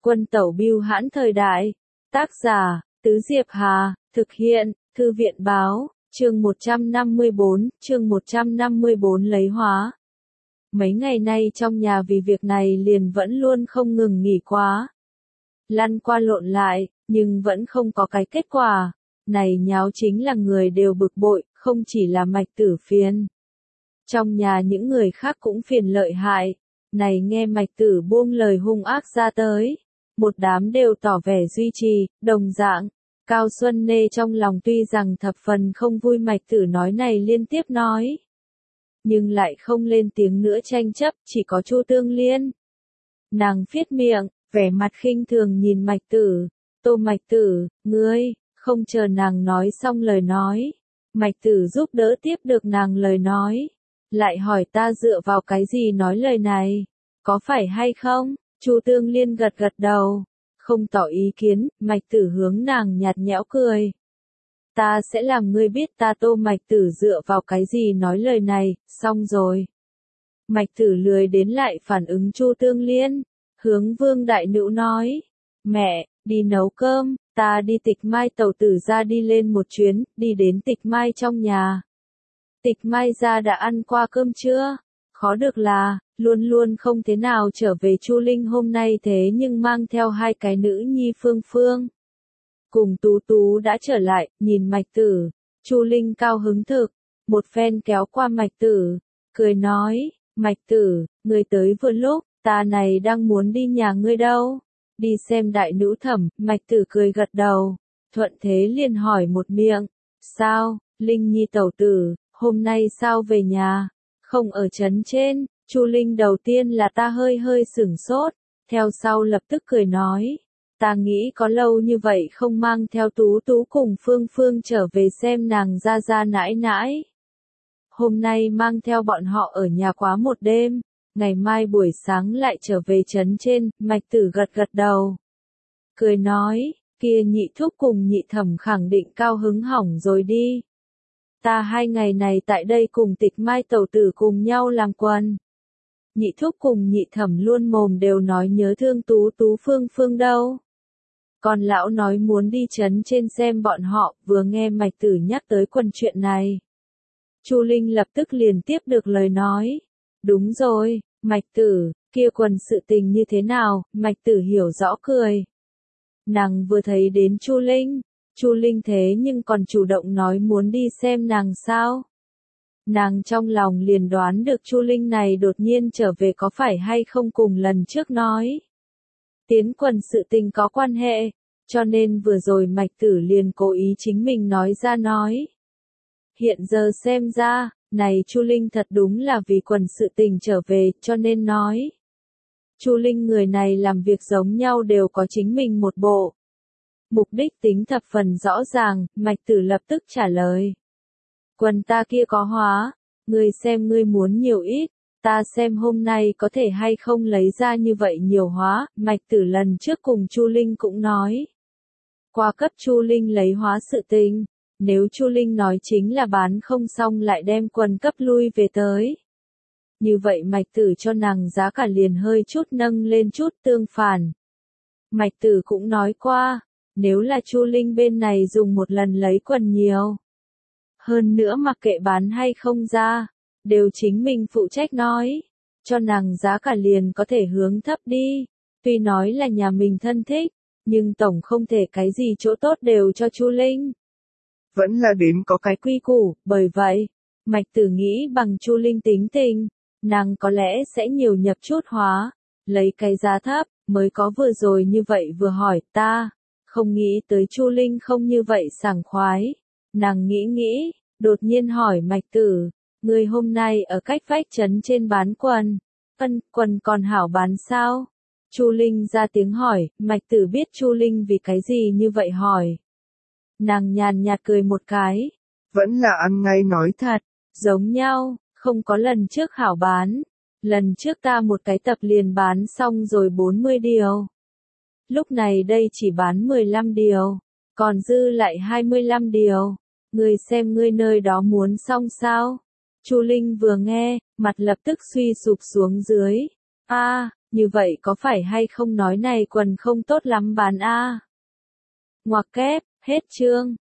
Quân tẩu bưu hãn thời đại. Tác giả, Tứ Diệp Hà, thực hiện, Thư viện báo, chương 154 lấy hóa. Mấy ngày nay trong nhà vì việc này liền vẫn luôn không ngừng nghỉ quá. Lăn qua lộn lại, nhưng vẫn không có cái kết quả. Này nháo chính là người đều bực bội, không chỉ là Mạch Tử phiền. Trong nhà những người khác cũng phiền lợi hại. Này nghe Mạch Tử buông lời hung ác ra tới. Một đám đều tỏ vẻ duy trì, đồng dạng. Cao Xuân Nê trong lòng tuy rằng thập phần không vui Mạch Tử nói này liên tiếp nói. Nhưng lại không lên tiếng nữa tranh chấp, chỉ có Chu Tương Liên. Nàng phiết miệng, vẻ mặt khinh thường nhìn Mạch Tử. Tô Mạch Tử, ngươi, không chờ nàng nói xong lời nói. Mạch Tử giúp đỡ tiếp được nàng lời nói. Lại hỏi ta dựa vào cái gì nói lời này? Có phải hay không? Chu Tương Liên gật gật đầu. Không tỏ ý kiến, Mạch Tử hướng nàng nhạt nhẽo cười. Ta sẽ làm ngươi biết ta Tô Mạch Tử dựa vào cái gì nói lời này, xong rồi. Mạch Tử lười đến lại phản ứng Chu Tương Liên. Hướng Vương Đại Nữu nói. Mẹ, đi nấu cơm, ta đi Tịch Mai tẩu tử ra đi lên một chuyến, đi đến Tịch Mai trong nhà. Tịch Mai ra đã ăn qua cơm chưa? Khó được là, luôn luôn không thế nào trở về Chu Linh hôm nay thế nhưng mang theo hai cái nữ nhi Phương Phương. Cùng Tú Tú đã trở lại, nhìn Mạch Tử, Chu Linh cao hứng thực, một phen kéo qua Mạch Tử, cười nói, Mạch Tử, ngươi tới vừa lúc, ta này đang muốn đi nhà ngươi đâu, đi xem đại nữ thẩm, Mạch Tử cười gật đầu, thuận thế liền hỏi một miệng, sao, Linh Nhi tẩu tử, hôm nay sao về nhà, không ở trấn trên, Chu Linh đầu tiên là ta hơi sửng sốt, theo sau lập tức cười nói. Ta nghĩ có lâu như vậy không mang theo Tú Tú cùng Phương Phương trở về xem nàng ra nãi nãi. Hôm nay mang theo bọn họ ở nhà quá một đêm, ngày mai buổi sáng lại trở về trấn trên, Mạch Tử gật đầu. Cười nói, kia nhị thúc cùng nhị thẩm khẳng định cao hứng hỏng rồi đi. Ta 2 ngày này tại đây cùng Tịch Mai tẩu tử cùng nhau làm quần. Nhị thúc cùng nhị thẩm luôn mồm đều nói nhớ thương Tú Tú Phương Phương đâu. Còn lão nói muốn đi trấn trên xem bọn họ, vừa nghe Mạch Tử nhắc tới quần chuyện này. Chu Linh lập tức liền tiếp được lời nói. Đúng rồi, Mạch Tử, kia quần sự tình như thế nào, Mạch Tử hiểu rõ cười. Nàng vừa thấy đến Chu Linh thế nhưng còn chủ động nói muốn đi xem nàng sao. Nàng trong lòng liền đoán được Chu Linh này đột nhiên trở về có phải hay không cùng lần trước nói. Tiến quần sự tình có quan hệ, cho nên vừa rồi Mạch Tử liền cố ý chính mình nói ra nói. Hiện giờ xem ra, này Chu Linh thật đúng là vì quần sự tình trở về, cho nên nói. Chu Linh người này làm việc giống nhau đều có chính mình một bộ. Mục đích tính thập phần rõ ràng, Mạch Tử lập tức trả lời. Quần ta kia có hóa, ngươi xem ngươi muốn nhiều ít, ta xem hôm nay có thể hay không lấy ra như vậy nhiều hóa, Mạch Tử lần trước cùng Chu Linh cũng nói. Qua cấp Chu Linh lấy hóa sự tình, nếu Chu Linh nói chính là bán không xong lại đem quần cấp lui về tới. Như vậy Mạch Tử cho nàng giá cả liền hơi chút nâng lên chút tương phản. Mạch Tử cũng nói qua, nếu là Chu Linh bên này dùng một lần lấy quần nhiều. Hơn nữa mặc kệ bán hay không ra, đều chính mình phụ trách nói, cho nàng giá cả liền có thể hướng thấp đi, tuy nói là nhà mình thân thích, nhưng tổng không thể cái gì chỗ tốt đều cho Chu Linh. Vẫn là đến có cái quy củ, bởi vậy, Mạch Tử nghĩ bằng Chu Linh tính tình, nàng có lẽ sẽ nhiều nhập chút hóa, lấy cái giá thấp, mới có vừa rồi như vậy vừa hỏi ta, không nghĩ tới Chu Linh không như vậy sảng khoái. Nàng nghĩ, đột nhiên hỏi Mạch Tử, người hôm nay ở cách vách trấn trên bán quần, quần còn hảo bán sao? Chu Linh ra tiếng hỏi, Mạch Tử biết Chu Linh vì cái gì như vậy hỏi. Nàng nhàn nhạt cười một cái, vẫn là ăn ngay nói thật, giống nhau, không có lần trước hảo bán, lần trước ta một cái tập liền bán xong rồi 40 điều. Lúc này đây chỉ bán 15 điều, còn dư lại 25 điều. Ngươi xem ngươi nơi đó muốn xong sao? Chu Linh vừa nghe, mặt lập tức suy sụp xuống dưới. như vậy có phải hay không nói này quần không tốt lắm bán a? Ngoặc kép, hết chương.